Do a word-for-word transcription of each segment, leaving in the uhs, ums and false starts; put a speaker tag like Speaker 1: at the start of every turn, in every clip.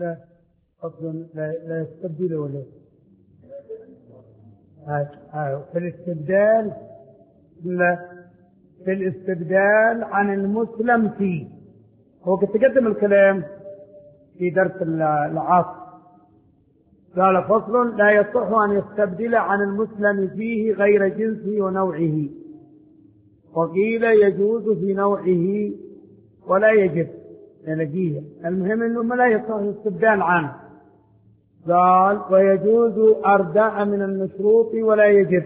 Speaker 1: لا أصلا لا, لا يستبدل ولا في الاستبدال لا في الاستبدال عن المسلم فيه. هو كنت تقدم الكلام في درس العصر قال فصل لا يصح أن يستبدل عن المسلم فيه غير جنسه ونوعه، وقيل يجوز في نوعه ولا يجب نلاقيه. المهم انه لا يصح الاستبدال عنه. قال ويجوز أرداء من المشروط ولا يجب،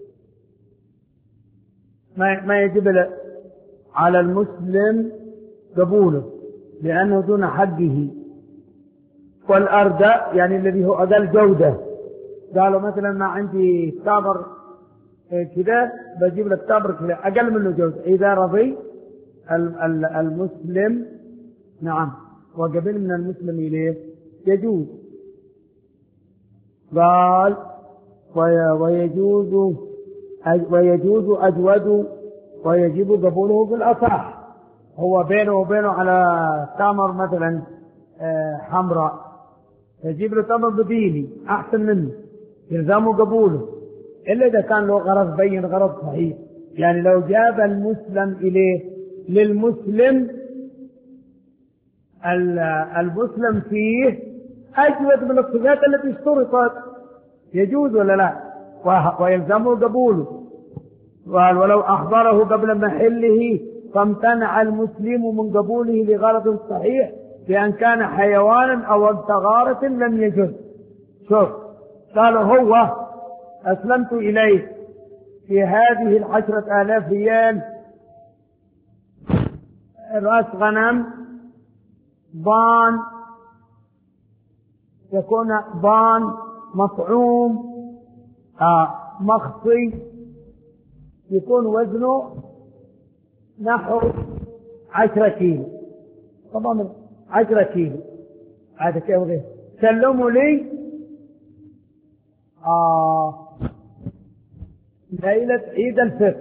Speaker 1: ما ما يجب على المسلم قبوله لأنه دون حقه. والأرداء يعني الذي هو أقل جودة. قالوا مثلا ما عندي تابر كذا بجيب لك تابر كذا أقل منه جودة، إذا رضي المسلم نعم وقبل من المسلم إليه يجوز. قال ويجوز ويجوز أجود ويجب قبوله بالأصح. هو بينه وبينه على تمر مثلا حمراء يجيب له تمر بديلي أحسن منه يلزمه قبوله، إلا إذا كان له غرض بين غرض صحيح. يعني لو جاب المسلم إليه للمسلم المسلم فيه أجود من الصفات التي اشترطت يجوز ولا لا ويلزمه قبوله. قال ولو أحضره قبل محله فامتنع المسلم من قبوله لغرض صحيح بأن كان حيوانا أو وقت غارة لم يجوز. شوف قال هو أسلمت إليه في هذه العشرة آلاف ريال رأس غنم ضان، يكون ضان مطعوم آه مخصي، يكون وزنه نحو عشرة كيلو. طبعا عشرة كيلو هذا كيف غير سلموا لي آه ليلة عيد الفطر،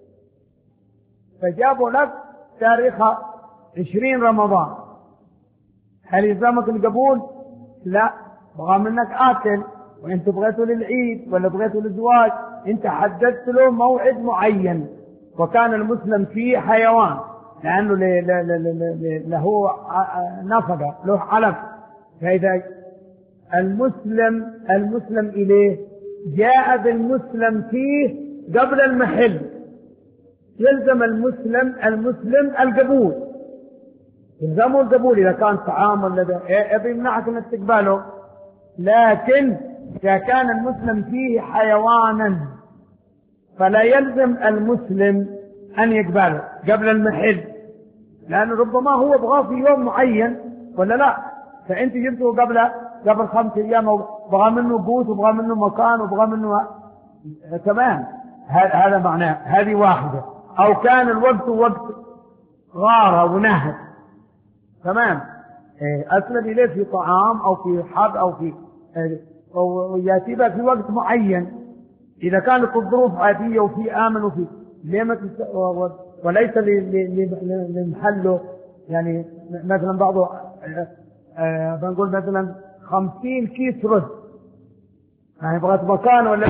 Speaker 1: فجابوا لك تاريخ عشرين رمضان. هل يلزمك القبول؟ لا، بغى منك آكل وانت بغيته للعيد ولا بغيته للزواج، انت حددت له موعد معين وكان المسلم فيه حيوان لأنه له نفقة له علف. فإذا المسلم المسلم إليه جاء بالمسلم فيه قبل المحل يلزم المسلم المسلم القبول، يلزمه القبول إذا كان طعام ولا ده يبي يمنعك من استقباله. لكن إذا كان المسلم فيه حيوانا فلا يلزم المسلم أن يقبله قبل المحل، لأنه ربما هو بغاه في يوم معين ولا لا، فأنت جبته قبل قبل خمسة أيام وبغى منه قوت وبغى منه مكان وبغى منه تمام. هذا معناه هذه واحدة. أو كان الوقت وقت غارة ونهر تمام، أسلم إليه في طعام أو في حب أو في أو يأتي في وقت معين. إذا كانت الظروف عادية وفي آمن وفي ليه وليس لمحله، يعني مثلا بعضه أه بنقول مثلا خمسين كيس رز يعني بغت مكان ولا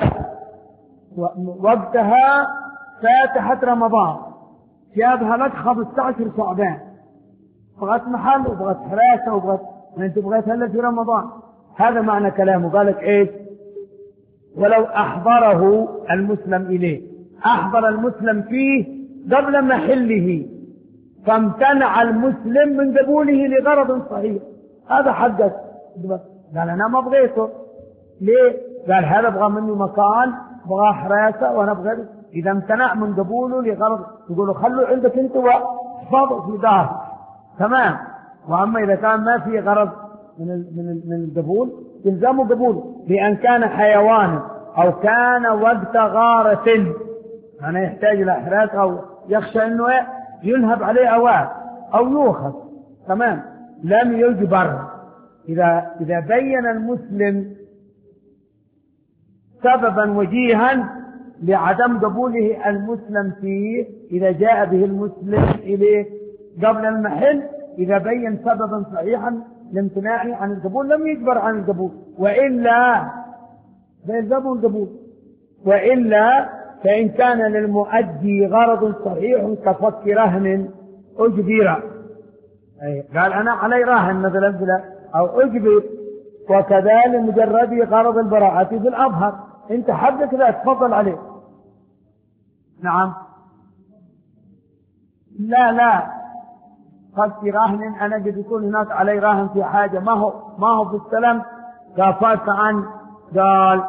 Speaker 1: وقتها فاتحة رمضان جابها لك خمسة عشر شعبان، بغت محل وبغت حراسة وبغت انت بغيت هلا في رمضان. هذا معنى كلامه. قالك ايش؟ ولو احضره المسلم اليه، احضر المسلم فيه قبل محله فامتنع المسلم من قبوله لغرض صحيح، هذا حقك. قال انا ما بغيته ليه؟ قال هذا بغى مني مكان بغى حراسة وانا بغيته. اذا امتنع من قبوله لغرض يقولوا خلوا عندك انت واحفظه في دار تمام. واما اذا كان ما في غرض من من من القبول يلزمه قبول بان كان حيوانا او كان وقت غارة، انا يحتاج الى حراسة او يخشى انه ينهب عليه اواد او يؤخذ تمام، لم يجبر. اذا اذا بين المسلم سببا وجيها لعدم قبوله المسلم فيه، اذا جاء به المسلم اليه قبل المحل، اذا بين سببا صحيحا الامتناع عن القبول لم يجبر عن القبول، وإلا فيلزمه القبول، وإلا فإن كان للمؤدي غرض صحيح كفك رهن أجبر، قال أنا علي راهن مثلا أو أجبر، وكذلك مجرد غرض البراءة في الأظهر، أنت حدك لا تفضل عليه. نعم لا لا فك راهن أنا قد يكون هناك علي راهن في حاجة ما هو ما هو في السلام كفاك عن قال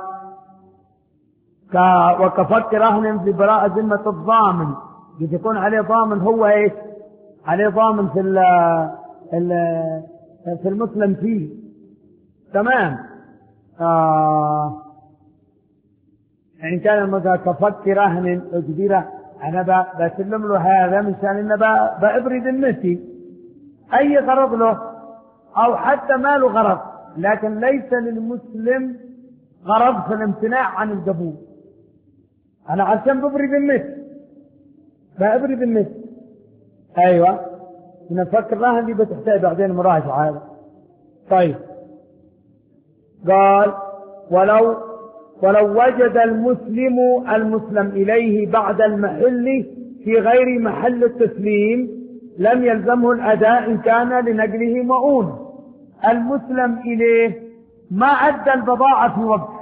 Speaker 1: وكفك رهن في براءة ذمة الضامن، قد يكون عليه ضامن هو ايش عليه ضامن في ال ال في المسلم فيه. تمام. آه إن كان المذهب كفك رهن أجبره أنا بسلم له هذا مشان إنه بأبرد النسي أي غرض له أو حتى ما له غرض، لكن ليس للمسلم غرض في الامتناع عن القبول، أنا عشان ببرد النسي بأبرد النسي. أيوة نفك الرهن دي بتحتاج بعدين مراجعة هذا. طيب قال ولو ولو وجد المسلم المسلم إليه بعد المحل في غير محل التسليم لم يلزمه الأداء إن كان لنقله مؤونة. المسلم إليه ما أدى البضاعة في وقته،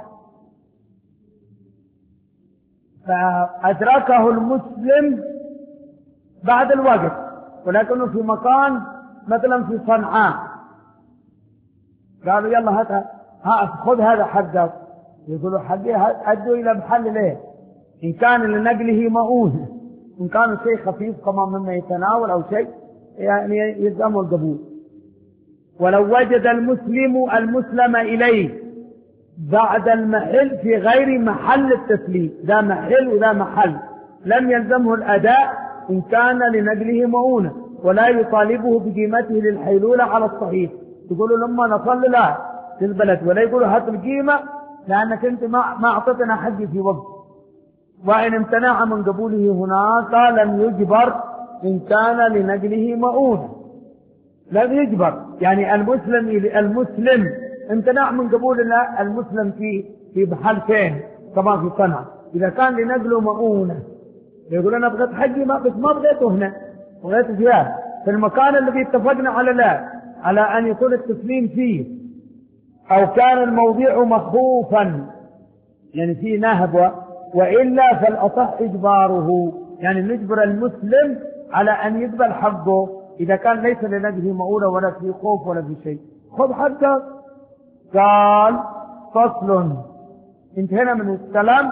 Speaker 1: فأدركه المسلم بعد الوقت ولكنه في مكان مثلا في صنعاء، قالوا يلا هات خذ هذا حقك، يقولوا حقي أدوا إلى محل ليه إن كان لنقله مؤونة، إن كان شيء خفيف كما مما يتناول أو شيء يعني يلزمه القبول. ولو وجد المسلم المسلم إليه بعد المحل في غير محل التسليم، ذا محل وذا محل، لم يلزمه الأداء إن كان لنقله مؤونة ولا يطالبه بقيمته للحيلولة على الصحيح. يقولوا لما نصل لا في البلد ولا يقولوا هات القيمة لأنك أنت ما ما أعطتنا حقي في وقت، وإن امتنع من قبوله هناك لم يجبر إن كان لنقله مؤونة، لم يجبر. يعني المسلم المسلم امتنع من قبول المسلم في في محل ثاني كما في صنعاء، إذا كان لنقله مؤونة يقول أنا بغيت حقي ما بس ما بغيته هنا بغيته فيها في المكان الذي اتفقنا على لا على أن يكون التسليم فيه، أو كان الموضوع مخوفا يعني فيه نهب، وإلا فالأصح إجباره، يعني نجبر المسلم على أن يقبل حقه إذا كان ليس لنقله مؤونة ولا في خوف ولا في شيء. خذ حقك. قال فصل. انتهينا من الكلام.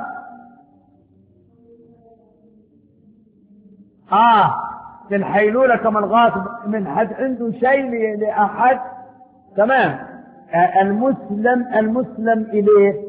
Speaker 1: آه في الحيلولة كما الغاصب من حد عنده شيء لأحد. تمام. آه المسلم المسلم إليه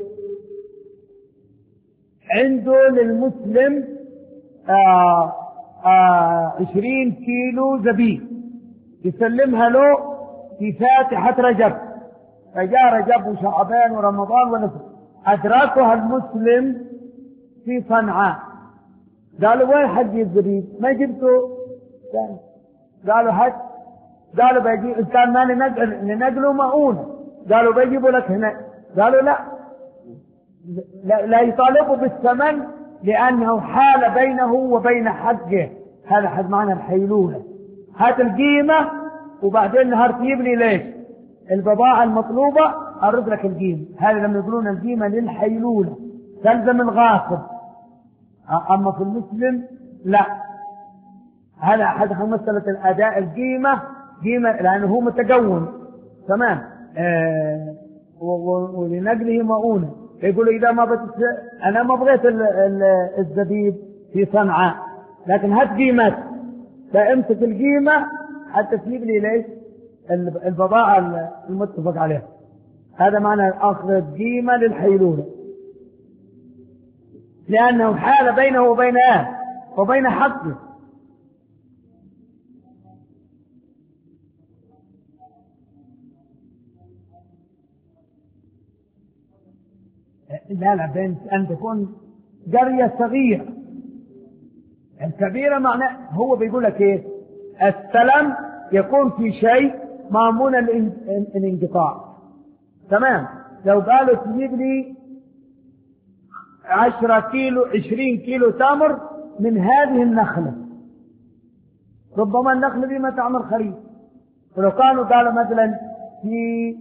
Speaker 1: عنده للمسلم آه آه عشرين كيلو زبيب يسلمها له في فاتحة رجب، فجاء رجب وشعبان ورمضان ونفر أدركها المسلم في صنعاء، قالوا وين حق الزبيب؟ ما جبته. قالوا هات، قالوا بيجي إن كان ما لنقل لنقله مؤونة، قالوا بيجيبوا لك هنا، قالوا لا لا, لا يطالبوا بالثمن لأنه حال بينه وبين حقه. هذا حد معنى الحيلولة، هات القيمة وبعدين نهار تجيبني ليش البضاعة المطلوبة أرد لك القيمة. هذا لما يقولون القيمة للحيلولة تلزم الغاصب، أما في المسلم لا. هذا أحد مسألة الأداء القيمة قيمة لأنه هو متقون. تمام. آه ولنقله مؤونة، يقولوا إذا ما بتس... أنا ما بغيت ال... ال... الزبيب في صنعاء لكن هات قيمة، فامسك القيمة حتى تجيب لي ليش البضاعة المتفق عليها. هذا معنى أخذ القيمة للحيلولة لأنه حال بينه وبين آه وبين حقه. لا لا بين أن تكون قرية صغيرة. الكبيرة معناه هو بيقول لك إيه السلام يكون في شيء مامون الانقطاع. تمام. لو قالوا تجيب لي عشرة كيلو عشرين كيلو تمر من هذه النخلة، ربما النخلة دي ما تعمل خريف. ولو كانوا قالوا مثلا في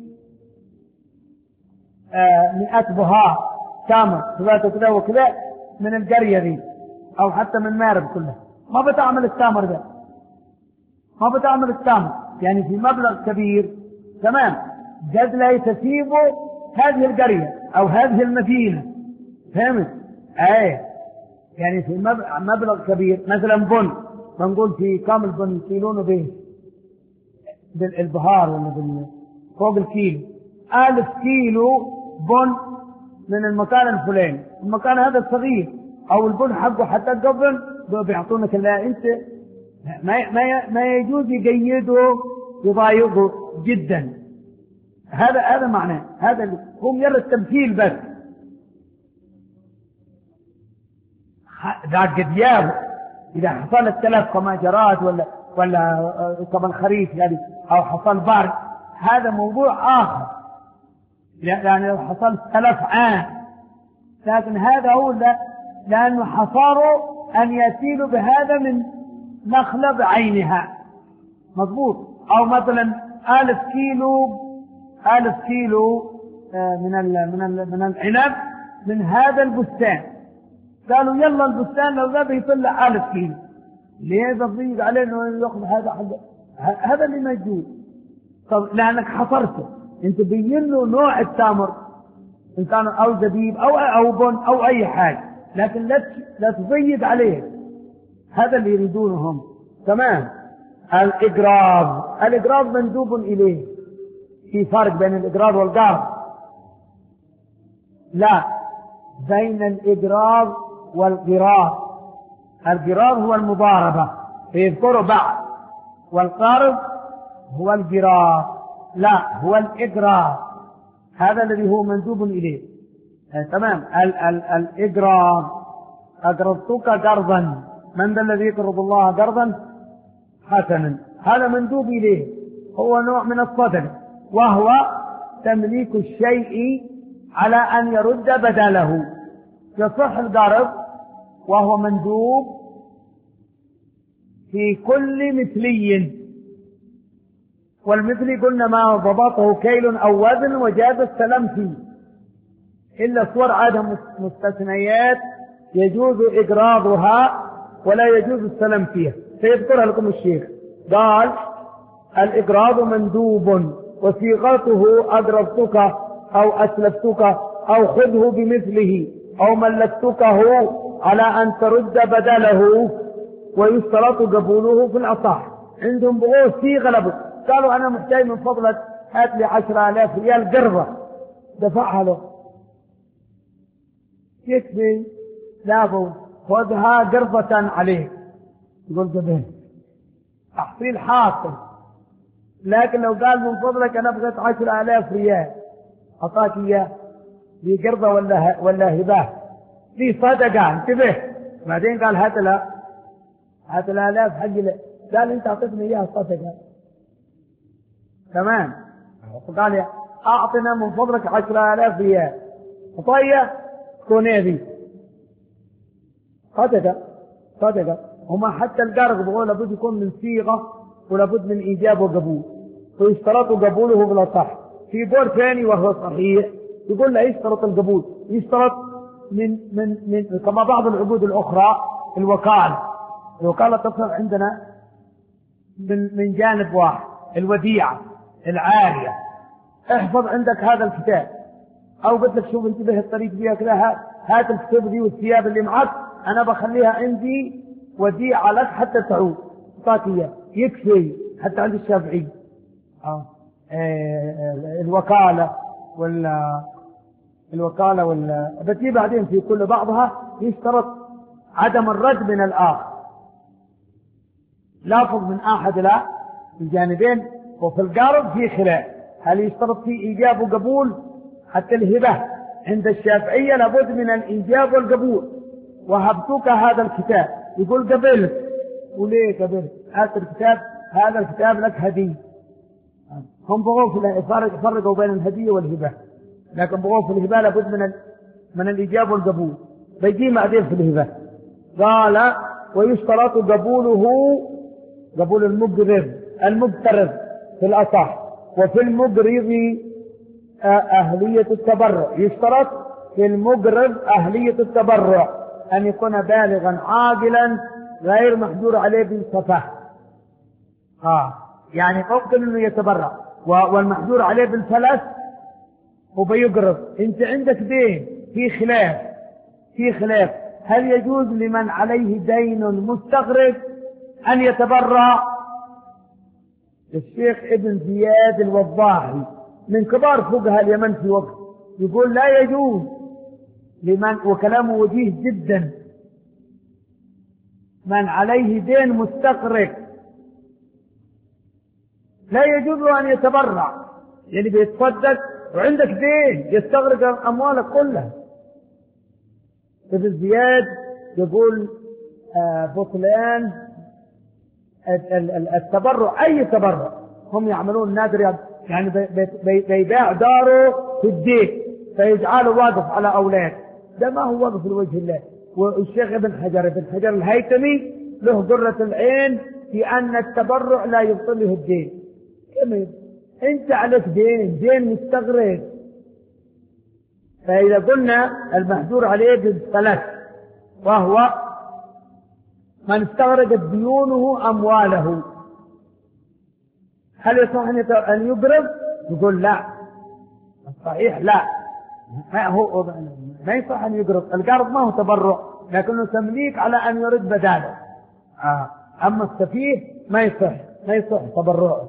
Speaker 1: آه مئة بهار تمر ثلاثة كذا وكذا من القرية دي أو حتى من مارب كلها، ما بتعمل التمر ده، ما بتعمل التمر يعني في مبلغ كبير. تمام. قد لا تسيبوا هذه القرية أو هذه المدينة. فهمت؟ أي يعني في مبلغ كبير. مثلا بن، بنقول في كم البن يكيلونه به بالبهار ولا فوق الكيلو، ألف كيلو بن من المكان الفلاني، المكان هذا صغير، أو البن حقه حتى قبل بيعطونك. لا أنت ما ما ما يجوز يقيدوا يضايقوا جدا. هذا هذا معناه، هذا هو مجرد التمثيل بس. ذاك قد يابو إذا حصل التلف كما جرات ولا ولا كما الخريف يعني أو حصل بارد، هذا موضوع آخر. يعني لو حصل تلف عام، لكن هذا هو لأنه حصاروا أن يأتيلوا بهذا من نخلة بعينها. مضبوط. أو مثلا ألف كيلو ألف كيلو من ال من ال من العنب من هذا البستان، قالوا يلا البستان لو ذا بيطلع ألف كيلو، ليه تضيق عليه انه ياخذ هذا حاجة؟ هذا اللي موجود. طب لانك حصرته، انت بين له نوع التمر ان كان او زبيب او او بن او اي حاجه، لكن لا لا تضيق عليه. هذا اللي يريدونه هم. تمام. الاقراض، الاقراض مندوب اليه. في فرق بين الاقراض والقرض؟ لا، بين الاقراض والقراض. القراض هو المضاربة فيذكروا بعض، والقرض هو القراض، لا هو الإقراض، هذا الذي هو مندوب إليه. آه تمام. الإقراض، أقرضتك قرضا، من ذا الذي يقرض الله قرضا حسنا، هذا مندوب إليه، هو نوع من الصدقة، وهو تمليك الشيء على أن يرد بدله. يصح القرض وهو مندوب في كل مثلي، والمثلي قلنا ما ضبطه كيل أو وزن وجاز السلام فيه، إلا صور عادة مستثنيات يجوز إقراضها ولا يجوز السلام فيها، سيذكرها لكم الشيخ. قال الإقراض مندوب وصيغته أقرضتك أو أسلفتك أو خذه بمثله أو ملكتكه على أن ترد بدله، ويشترط قبوله في الأصح. عندهم بغوث صيغة لابد، قالوا أنا محتاج من فضلك هات لي عشرة آلاف ريال قرضة، دفعها له، يكفي لابد خذها قرضة عليه، يقول قبل تحصيل حاصل. لكن لو قال من فضلك أنا بغيت عشرة آلاف ريال أعطاك إياه دي قرضة ولا ولا هباه، دي صدقة، انتبه. بعدين قال هات لا هات الآلاف حق له، قال أنت أعطيتني إياها صدقة. تمام. فقال أعطنا من فضلك عشرة آلاف ريال، طيب كوني ذي صدقة صدقة. هما حتى القرض بقول لابد يكون من صيغة ولابد من إيجاب وقبول، ويشترط قبوله بلا صح. في بور ثاني وهو صحيح يقول لا يشترط القبول، يشترط من من من كما بعض العقود الأخرى الوكالة. الوكالة تصل عندنا من من جانب واحد، الوديعة العارية. احفظ عندك هذا الكتاب، أو قلت لك شوف انتبه الطريق فيها كذا، هات الكتب دي والثياب اللي معك أنا بخليها عندي وديعة لك حتى تعود، أعطاك إياه يكفي. حتى عند الشافعي آه. آه الوكالة ولا الوكالة ولا بتجي بعدين في كل بعضها يشترط عدم الرد من الآخر، لافظ من أحد لا الجانبين. وفي القرض في خلاف، هل يشترط فيه إيجاب وقبول؟ حتى الهبة عند الشافعية لابد من الإيجاب والقبول. وهبتك هذا الكتاب، يقول قبلت، وليه قبلت؟ هذا الكتاب هذا الكتاب لك هدية، هم بغوا يفرقوا بين الهدية والهبة، لكن بغوا في الهبة لابد من من الإجاب والقبول، بيجي بعدين في الهبة. قال ويشترط قبوله، قبول المقرض المقترض في الأصح، وفي المقرض أهلية التبرع. يشترط في المقرض أهلية التبرع، أن يكون بالغا عاقلا غير محجور عليه بالسفه. آه يعني ممكن أنه يتبرع، والمحجور عليه بالفلس هو بيقرض. أنت عندك دين، في خلاف في خلاف هل يجوز لمن عليه دين مستغرق أن يتبرع؟ الشيخ ابن زياد الوضاحي من كبار فقهاء اليمن في وقت يقول لا يجوز لمن، وكلامه وجيه جدا، من عليه دين مستغرق لا يجوز له أن يتبرع، يعني بيتصدق وعندك دين يستغرق أموالك كلها. ابن زياد يقول بطلان التبرع، أي تبرع. هم يعملون نادر، يعني بيبيع داره في الدين فيجعله واقف على أولاد، ده ما هو واقف لوجه الله. والشيخ ابن حجر ابن حجر الهيثمي له قرة العين في أن التبرع لا يبطل له الدين. كمين أنت عليك دين، دين مستغرق. فإذا قلنا المحجور عليه بالثلاث، وهو من استغرقت ديونه أمواله، هل يصح أن يقرض؟ يقول لا، الصحيح لا، ما هو ما يصح أن يقرض. القرض ما هو تبرع، لكنه تمليك على أن يرد بداله. آه. أما السفيه ما يصح ما يصح تبرعه.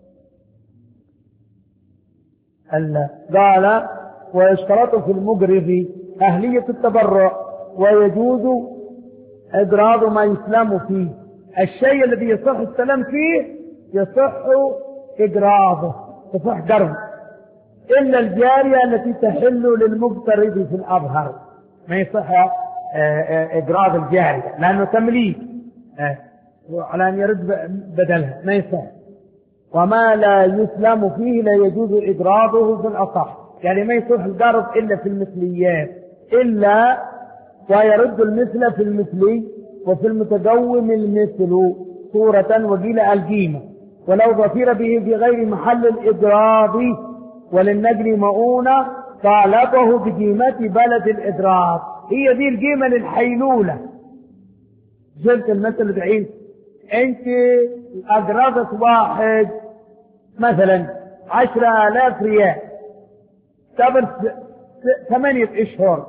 Speaker 1: قال ويشترط في المقرض أهلية التبرع، ويجوز إقراض ما يسلم فيه. الشيء الذي يصح السلام فيه يصح إقراضه، يصح قرض، إلا الجارية التي تحل للمقترض في الأظهر، ما يصح إقراض الجارية لأنه تمليك على أن يرد بدلها، ما يصح. وما لا يسلم فيه لا يجوز إقراضه في الأصح، يعني ما يصح القرض إلا في المثليات، إلا ويرد المثل في المثلي، وفي المتقوم المثل صورة وقيل القيمة، ولو ظفر به في غير محل الإضراب وللنجل مؤونة طالبه بقيمة بلد الإضراب. هي دي القيمة للحيلولة. جلت المثل بعيد، انت أقرضت واحد مثلا عشرة آلاف ريال قبل ثمانية اشهر،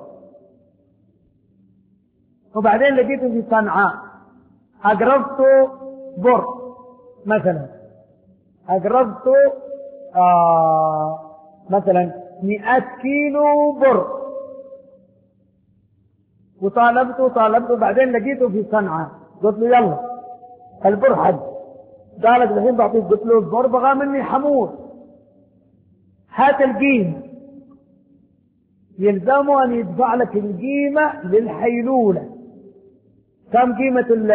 Speaker 1: وبعدين لقيته في صنعاء أقرضته بر مثلا، أقرضته آه مثلا مئة كيلو بر، وطالبته طالبته بعدين لقيته في صنعاء، قلت له يلا البر حد، قالت الحين بعطيك، قلت له البر بغى مني حمول، هات القيمة. يلزمه أن يدفع لك القيمة للحيلولة. كم قيمة ال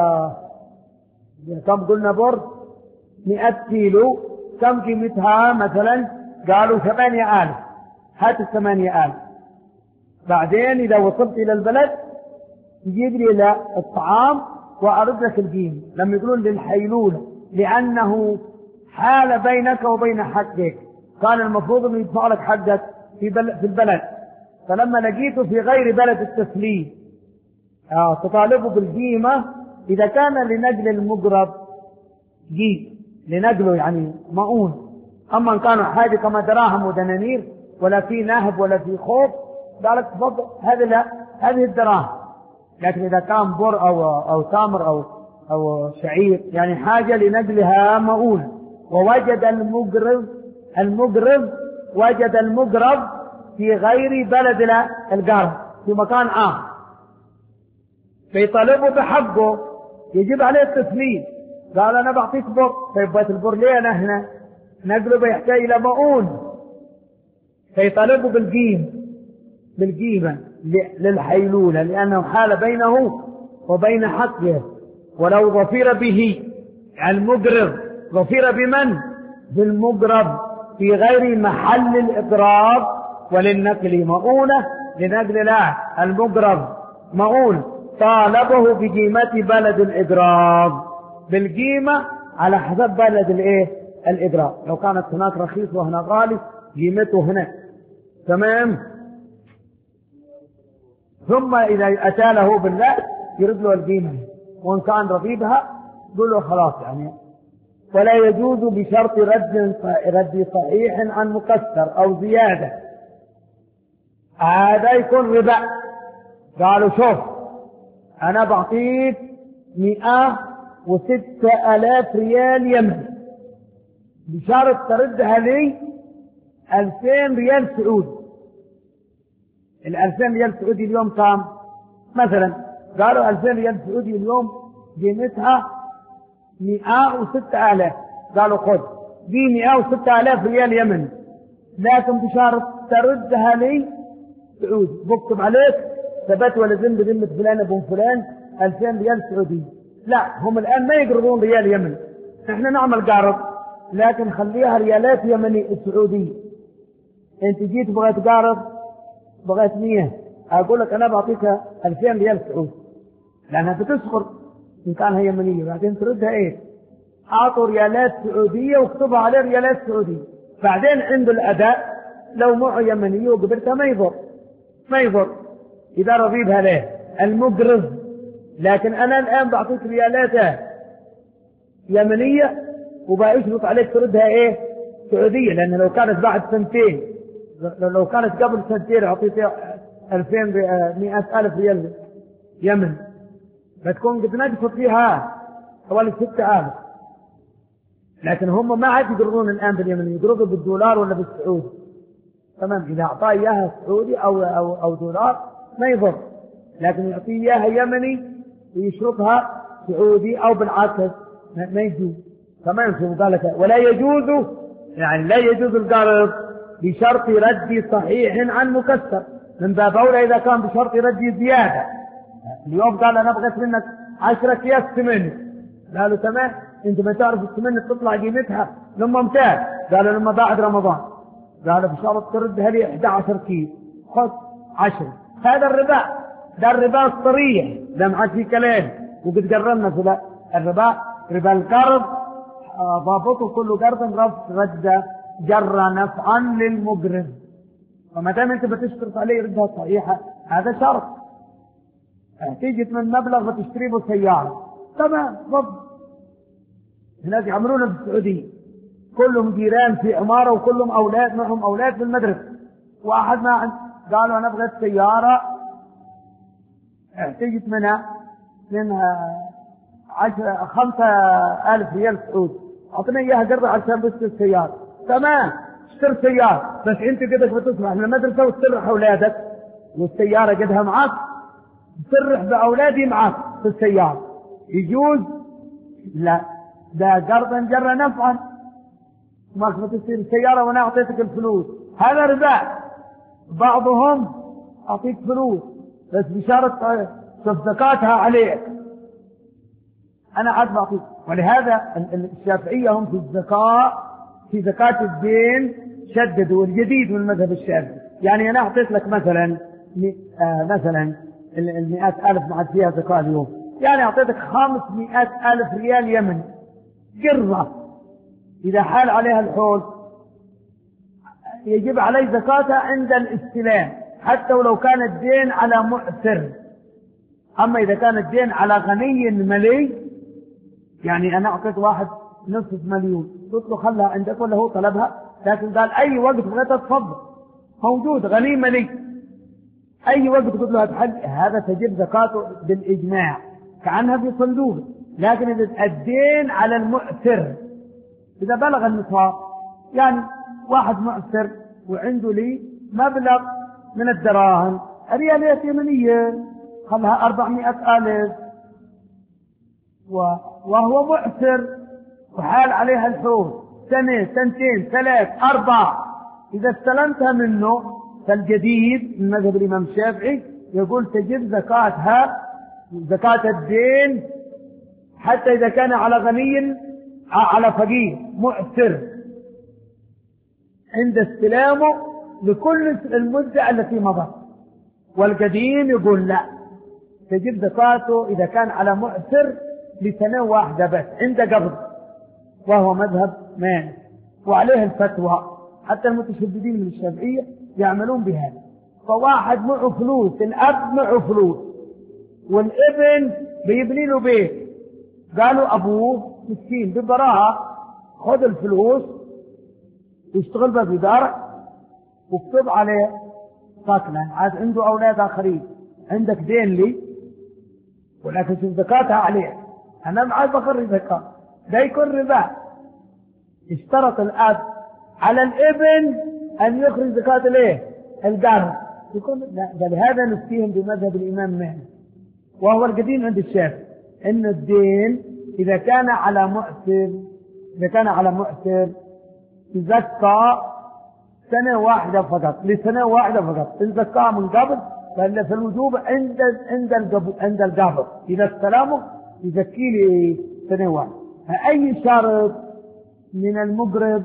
Speaker 1: كم قلنا بر؟ مئة كيلو، كم قيمتها مثلا؟ قالوا ثمانية آلاف، هات الثمانية آلاف. بعدين إذا وصلت إلى البلد يجيب لي الطعام وأرد لك القيمة. لما يقولون للحيلولة لأنه حال بينك وبين حقك، كان المفروض أن يدفع لك حقك في, بل... في البلد، فلما لقيته في غير بلد التسليم آه تطالبه بالقيمة. إذا كان لنقل المقرض جيب لنقله يعني مؤون، أما إن كانوا حاجة كما دراهم ودنانير ولا في نهب ولا في خوف، قالك تفضل هذه لا هذه الدراهم. لكن إذا كان بر أو أو تمر أو أو شعير يعني حاجة لنقلها مؤون، ووجد المقرض المقرض وجد المقرض في غير بلد القرض في مكان آخر، فيطالبه بحقه، يجب عليه التسليم. قال أنا بعطيك بر، طيب بيت البر ليه نحن نقله بيحتاج إلى مؤون، فيطالبه بالقيمة بالقيمة للحيلولة، لأنه حال بينه وبين حقه. ولو ظفر به المقرض، ظفر بمن؟ بالمقرض في غير محل الإقراض وللنقل مؤونة لنقل لا المقرض مؤون طالبه بقيمة بلد الإقراض بالقيمة على حسب بلد الايه الإقراض. لو كانت هناك رخيص وهنا غالي قيمته هنا تمام. ثم إذا أتى له بالله يرد له القيمة، وإن كان رضي بها يقول له خلاص يعني. ولا يجوز بشرط رد رد صحيح عن مكسر أو زيادة، هذا يكون ربا. قالوا شوف أنا بعطيك مئة وستة آلاف ريال يمني بشرط تردها لي ألفين ريال سعودي. الألفين ريال سعودي اليوم كام مثلا؟ قالوا ألفين ريال سعودي اليوم قيمتها مئة وستة آلاف. قالوا خذ دي مئة وستة آلاف ريال يمني، لكن بشرط تردها لي سعودي. بكتب عليك ثبت ولزم بذمة فلان ابن فلان ألفين ريال سعودي. لا، هم الآن ما يقرضون ريال يمني، احنا نعمل قرض لكن خليها ريالات يمني سعودية. انت جيت بغيت قرض بغيت مية، اقول لك انا بعطيك ألفين ريال سعودي لانها بتسقط ان كانها يمنية، بعدين تردها ايه؟ اعطوا ريالات سعودية واكتبها عليه ريالات سعودية. بعدين عند الاداء لو معه يمنية وقبلتها ما يضر ما يضر اذا رضي بها ليه المقرض. لكن انا الان بعطيك ريالات يمنية وبأشرط عليك تردها ايه سعودية، لان لو كانت بعد سنتين لو كانت قبل سنتين اعطيت ألفين مئة ألف ريال يمن بتكون قد نقصت فيها حوالي ستة آلاف. لكن هم ما عاد يقرضون الآن باليمن، يقرضوا بالدولار ولا بالسعودي. تمام، إذا أعطاه إياها سعودي أو, أو, أو دولار ما يضر، لكن يعطيه إياها يمني ويشرطها سعودي أو بالعكس ما يجوز. تمام، في ذلك ولا يجوز يعني لا يجوز القرض بشرط رد صحيح عن مكسر، من باب أولى إذا كان بشرط رد زيادة. اليوم قال أنا أبغى منك عشرة أكياس سمن، قالوا تمام، أنت ما تعرف السمن تطلع قيمتها لما ممتاز، قالوا لما بعد رمضان، قالوا بشرط تردها لي إحدى عشر كيلو، خذ عشرة. هذا الربا، ده الربا الصريح، ده معك في كلام وقد قررنا في الربا. ربا القرض ضابطه كل قرض رد جر نفعا للمقرض، وما دام انت بتشترط عليه ردها صحيحه هذا شرط. تيجي من مبلغ بتشتري له سياره، تمام ضبط. هناك يعملون في السعوديه كلهم جيران في عماره وكلهم اولاد معهم اولاد في المدرسه، واحد ما عند قالوا انا ابغى سياره احتجت منها منها عشرة خمسة ألف ريال سعودي، أعطني إياها قرض عشان بس السيارة. تمام، اشتر سيارة، بس أنت قدك بتسرح من المدرسة وتسرح أولادك والسيارة قدها معك، تسرح بأولادي معك في السيارة، يجوز؟ لا، ده قرضا جر نفعا، ما بتصير السيارة وأنا أعطيتك الفلوس، هذا ربا. بعضهم أعطيك فلوس بس بشرط شوف زكاتها عليك، أنا عاد بعطيك. ولهذا الشافعية هم في الزكاة في زكاة الدين شددوا الجديد من المذهب الشافعي. يعني أنا أعطيت لك مثلا آه مثلا المئات ألف ما عاد فيها زكاة اليوم، يعني أعطيتك خمسمائة ألف ريال يمن قرة، إذا حال عليها الحول يجب علي زكاتها عند الاستلام حتى ولو كان الدين على معسر. أما إذا كان الدين على غني ملي، يعني أنا أعطيت واحد نصف مليون قلت له خلها عندك ولا هو طلبها، لكن قال أي وقت بغيت تفضل موجود غني ملي، أي وقت قلت له هتحل، هذا تجب زكاته بالإجماع كأنها في صندوق. لكن إذا الدين على المعسر إذا بلغ النصاب، يعني واحد معسر وعنده لي مبلغ من الدراهم ريالات يمنية خلها أربعمائة ألف وهو معسر وحال عليها الحول سنة سنتين ثلاث أربع، إذا استلمتها منه فالجديد من مذهب الإمام الشافعي يقول تجب زكاتها زكاة الدين حتى إذا كان على غني على فقير معسر، عند استلامه لكل المدة التي مضت. والقديم يقول لا، تجب زكاته إذا كان على معسر لسنة واحدة بس عند قبض، وهو مذهب مالك وعليه الفتوى. حتى المتشددين من الشافعية يعملون بهذا. فواحد معه فلوس، الأب معه فلوس والابن بيبني له بيت، قالوا أبوه مسكين ببراءة خذ الفلوس واشتغل بها في دارك واكتب عليه سكنة، عاد عنده أولاد آخرين، عندك دين لي ولكن شوف زكاتها عليه، أنا معاذ بخرج زكاة، ده يكون ربا. اشترط الأب على الابن أن يخرج زكاة ليه القرض، يكون لا. فلهذا نفتيهم بمذهب الإمام مالك وهو القديم عند الشافعي إن الدين إذا كان على مؤثر إذا كان على مؤثر يزكى سنة واحدة فقط، لسنة واحدة فقط. إن زكاه من قبل فإن في الوجوب عند عند القبض عند القبض إذا استلامه يزكي لي سنة واحدة. فأي شرط من المقرض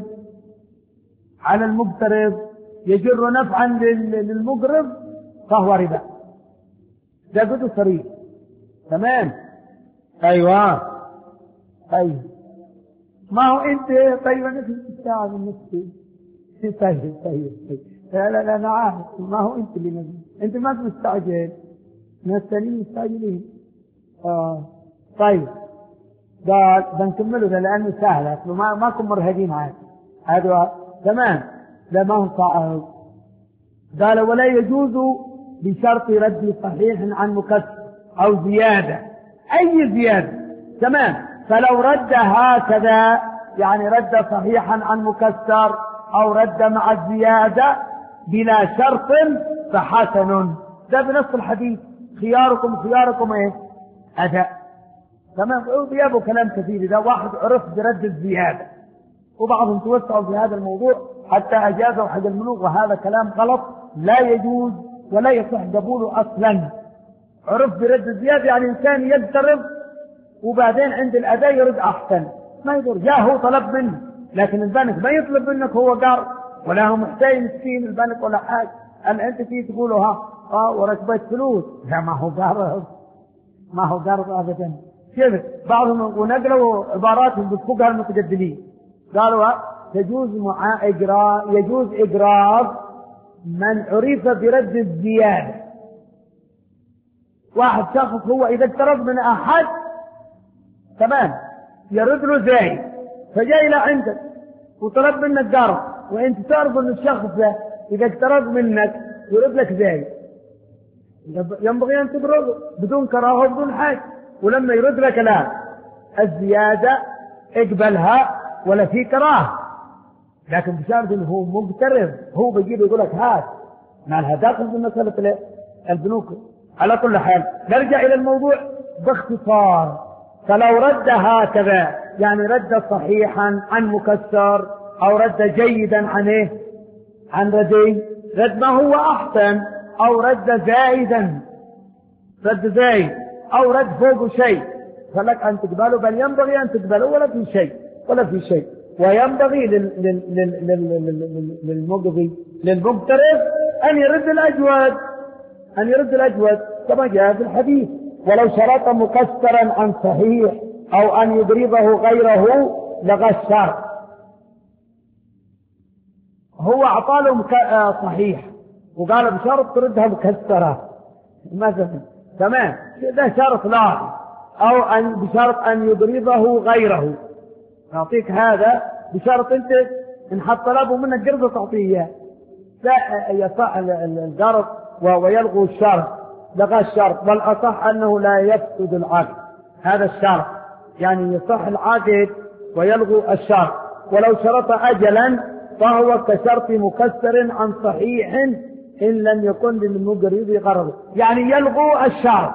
Speaker 1: على المقترض يجر نفعا للمقرض فهو ربا، ده قد صريح. تمام. أيوة أيوة ما هو أنت طيب أنا كنت تستعب نفسي. طيب طيب طيب لا لا لا أنا عارف ما هو أنت اللي نزل. أنت ما مستعجل، ناس ثانيين مستعجلين. آه طيب قال بنكمله ده لأنه سهل، ما ماكم مرهقين عاد هذا. تمام. لا ما هو صعب. قال ولا يجوز بشرط رد صحيح عن مكسر أو زيادة، أي زيادة. تمام. فلو رد هكذا يعني رد صحيحا عن مكسر أو رد مع الزيادة بلا شرط فحسن. ده بنص الحديث خياركم خياركم ايه أداء. تمام. وبيابوا كلام كثير. ده واحد عرف برد الزيادة وبعضهم توسعوا في هذا الموضوع حتى أجازوا حق الملوك، وهذا كلام غلط لا يجوز ولا يصح قبوله أصلا. عرف برد الزيادة يعني إنسان يقترض وبعدين عند الأداء يرد أحسن، ما يضر. جاء هو طلب منه، لكن البنك ما يطلب منك هو قرض ولا هو محتاج مسكين البنك ولا حاجة. أن أنت فيه تقوله ها اه وركبت فلوس، لا ما هو قرض، ما هو قرض أبدا. كيف بعضهم ونقلوا عباراتهم بالفقهاء المتقدمين قالوا تجوز مع إجراء يجوز إقراض من عرف برد الزيادة. واحد شخص هو إذا اقترض من أحد تمام يرد له زايد، فجاء إلى عندك وطلب منك قرض وأنت تعرف أن الشخص ده إذا اقترض منك يرد لك زايد، ينبغي أن تقرضه بدون كراهة وبدون حاجة. ولما يرد لك لا الزيادة اقبلها ولا في كراهة، لكن بشرط انه هو مقترض هو بيجيب يقول لك هات، ما لها داخل في مسألة البنوك. على كل حال نرجع إلى الموضوع باختصار. فلو رد هكذا يعني رد صحيحا عن مكسر أو رد جيدا عن إيه؟ عن ردي، رد ما هو أحسن، أو رد زائدا رد زايد، أو رد فوق شيء، فلك أن تقبله، بل ينبغي أن تقبله ولا في شيء ولا في شيء. وينبغي للمقضي للمقترض أن يرد الأجود أن يرد الأجود كما جاء في الحديث. ولو شرط مكسرا عن صحيح أو أن يضربه غيره لغى الشرط. هو أعطاله مك... صحيح وقال بشرط تردها مكسرة مثلا، تمام، ده شرط لا، أو أن بشرط أن يضربه غيره. نعطيك هذا بشرط أنت إن حط طلبه منك قرض تعطيه لا يصح القرض ويلغو الشرط، لغى الشرط. بل أصح أنه لا يفسد العقد، هذا الشرط يعني يصح العقد ويلغو الشرط. ولو شرط أجلا فهو كشرط مكسر عن صحيح إن لم يكن للمقرض غرض، يعني يلغو الشرط.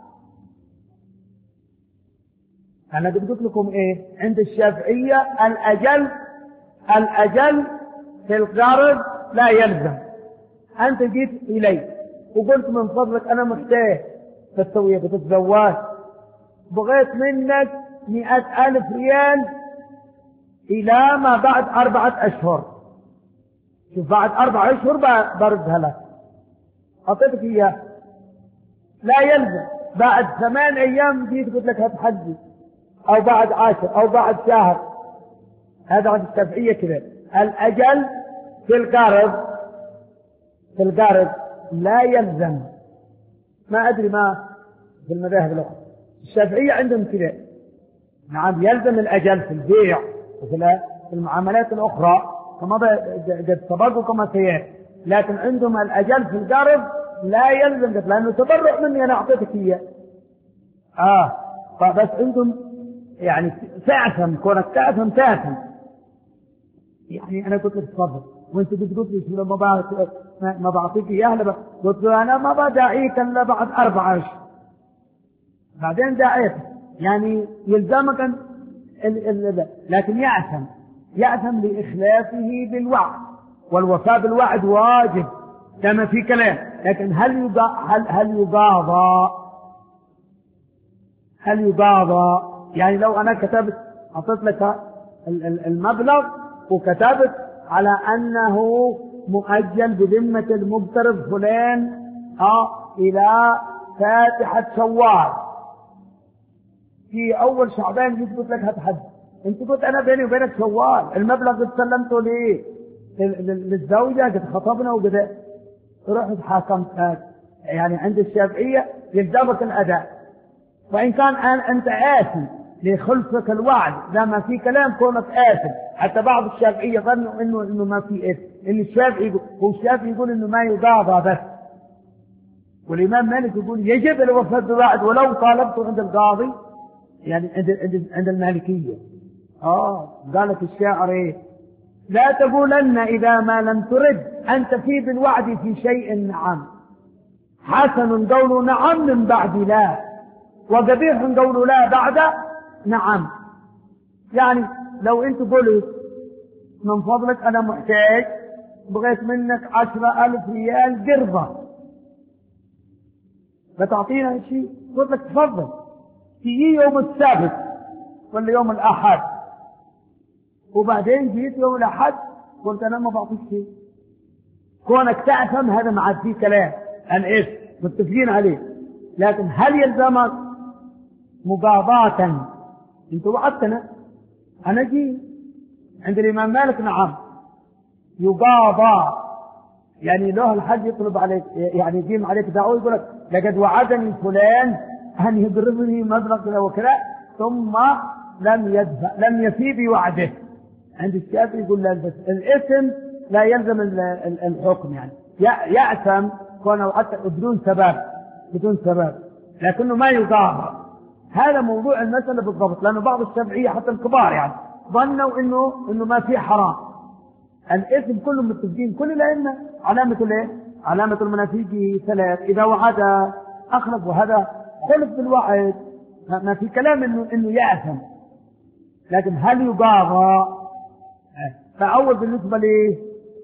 Speaker 1: أنا قلت لكم إيه عند الشافعية الأجل الأجل في القرض لا يلزم. أنت جيت إلي وقلت من فضلك أنا محتاج تسوية تتزوج، بغيت منك مئة ألف ريال إلى ما بعد أربعة أشهر، شوف بعد أربع أشهر بردها لك، أعطيتك إياه، لا يلزم بعد ثمان أيام جيت قلت لك هتحجي، أو بعد عشر أو بعد شهر. هذا عند الشافعية كذا. الأجل في القرض في القرض لا يلزم. ما أدري ما في المذاهب الأخرى. الشافعية عندهم كذا، نعم يلزم الأجل في البيع وفي المعاملات الأخرى كما قد سبق وكما سيأتي، لكن عندهم الأجل في القرض لا يلزم، لأنه تبرع مني أنا أعطيتك إياه. آه فبس عندهم يعني تعثم، كونك تعثم تعثم. يعني أنا قلت لك تفضل، وأنت قلت لي ما ما بعطيك إياه، قلت له أنا ما بداعيك إلا بعد أربع أشهر، بعدين داعيته. يعني يلزمك ال ال ال لكن يعثم يعثم لإخلافه بالوعد، والوفاء بالوعد واجب كما في كلام. لكن هل هل هل يقاضى هل يقاضى يعني لو أنا كتبت أعطيت لك المبلغ وكتبت على أنه مؤجل بذمة المقترض فلان آه إلى فاتحة شوال، في أول شعبان جيت قلت لك هتحج، أنت قلت أنا بيني وبينك شوال، المبلغ قد سلمته ليه للزوجة، قد خطبنا وقد رحت حاكمتك. يعني عند الشافعية يلزمك الأداء، وإن كان أنت آثم لخلفك الوعد، لا ما في كلام كونك آثم. حتى بعض الشافعية ظنوا إنه إنه ما في إثم، إن الشافعي هو الشافعي يقول إنه ما يقاضى بس، والإمام مالك يقول يجب الوفاء بالوعد ولو طالبته عند القاضي، يعني عند عند عند المالكية. آه قالت الشاعر إيه؟ لا تقولن إذا ما لم ترد أن تفي بالوعد في شيء نعم، حسن قول نعم من بعد لا، وقبيح قول لا بعد نعم. يعني لو أنت قلت من فضلك أنا محتاج بغيت منك عشرة ألف ريال قرضة، بتعطينا شيء؟ قلت لك تفضل، تيجي يوم السبت ولا يوم الأحد، وبعدين جيت يوم الأحد قلت أنا ما بعطيك شيء، كونك تعثم هذا ما عاد فيه كلام، الإثم متفقين عليه. لكن هل يلزمك مقاضاة؟ أنت وعدتنا، أنا جيت عند الإمام مالك نعم يقاضى، يعني له الحج يطلب عليك، يعني يقيم عليك دعوة يقول لك لقد وعدني فلان أن يضربني مبلغ كذا وكذا ثم لم يدفع لم يفي بوعده. عند الشافعي يقول لا، بس الاسم لا يلزم الحكم، يعني يأثم كونه حتى بدون سبب بدون سبب لكنه ما يقاضى. هذا موضوع المسألة بالضبط، لأنه بعض الشافعية حتى الكبار يعني ظنوا إنه إنه ما في حرام. الاسم كلهم متفقين، كل الأئمة علامة الايه؟ علامة المنافق ثلاث، إذا وعد أخلف، وهذا خلف بالوعد، ما في كلام إنه إنه يأثم. لكن هل يقاضى؟ فأول بالنسبة لي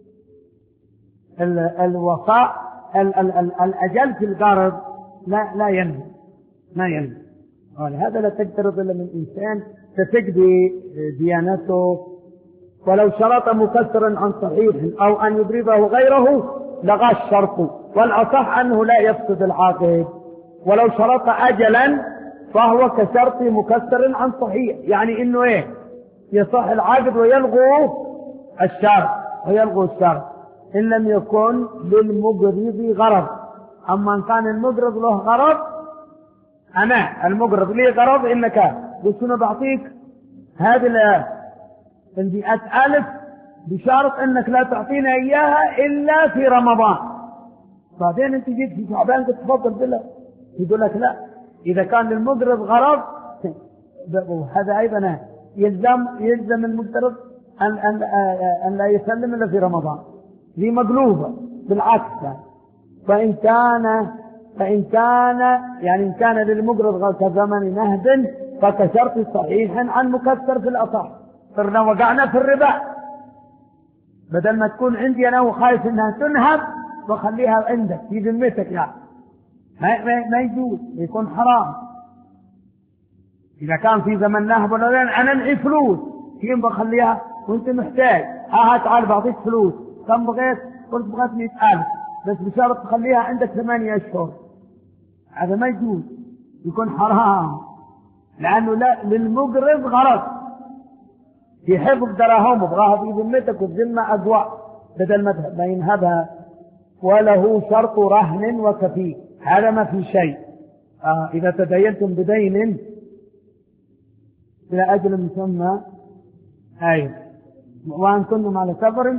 Speaker 1: الوفاء الأجل في القرض لا لا ينبغي ما ينبغي، ولهذا لا تقترض إلا من إنسان تفقد ديانته، ولو شرط مكسرا عن صحيح أو أن يضربه غيره لغى الشرط، والأصح أنه لا يفسد العاقد. ولو شرط أجلا فهو كشرط مكسر عن صحيح، يعني إنه إيه؟ يصح العاقد ويلغو الشرط ويلغو الشرط إن لم يكن للمقرض غرض. أما إن كان المقرض له غرض، أنا المقرض لي غرض إنك قلت أنا بعطيك هذه المئة ألف بشرط إنك لا تعطينا إياها إلا في رمضان، بعدين أنت جيت في شعبان قلت تفضل بالله، يقول لك لا، إذا كان للمقرض غرض هذا أيضا يلزم يلزم المقترض أن أن أن لا يسلم إلا في رمضان، دي مقلوبة بالعكس. فإن كان فإن كان يعني إن كان للمقرض كزمن نهب فكشرط صحيح عن مكسر في الأصح. صرنا وقعنا في الربا، بدل ما تكون عندي أنا وخايف إنها تنهب وخليها عندك في ذمتك، يعني ما, ما, ما يجوز، يكون حرام. إذا كان في زمن نهب ولا أنا نعي فلوس كيف بخليها وأنت محتاج، ها تعال بعطيك فلوس كم بغيت؟ قلت بغيت مئة ألف، بس بشرط تخليها عندك ثمانية أشهر. هذا ما يجوز، يكون حرام، لأنه لا للمقرض غرض في حفظ دراهمه، بغاها في ذمتك والذمة أقوى بدل ما ينهبها. وله شرط رهن وكفيل، هذا ما في شيء. آه إذا تدينتم بدين إلى أجل مسمى أي وأن كنتم على سفر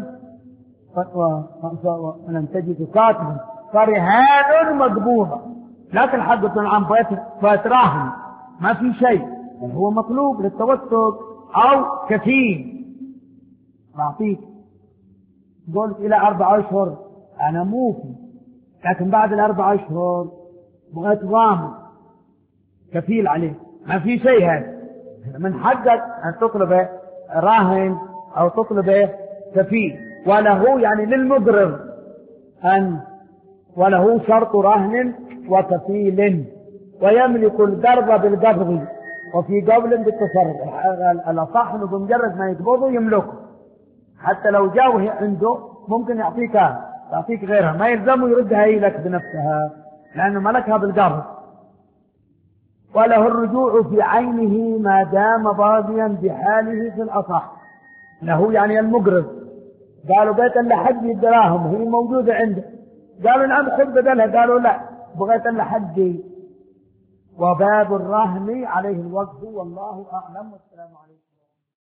Speaker 1: ولم تجدوا كاتبا فرهان مقبوضة، لكن حقة عن بيت راهن ما في شيء، هو مطلوب للتوسط أو كفيل. أعطيك قلت إلى أربع أشهر أنا موفي، لكن بعد الأربع أشهر بغيت ضامن كفيل عليه، ما في شيء. هذا من حقك أن تطلبه راهن أو تطلبه كفيل. وله يعني للمقرض أن وله شرط رهن وكفيل، ويملك القرض بالقبض وفي قبل بالتصرف. الأصح أنه بمجرد ما يقبضه يملكه، حتى لو جاوه عنده ممكن يعطيك يعطيك غيرها، ما يلزمه يردها لك بنفسها لأنه ملكها بالقبض. وله الرجوع في عينه ما دام باقيا بحاله في الأصح. له يعني المقرض قالوا بيت الا حقي الدراهم هي موجودة عنده، قالوا نعم خذ بدلها، قالوا لا بغيت الا حقي. وباب الرهن عليه الوقف، والله أعلم، والسلام عليكم.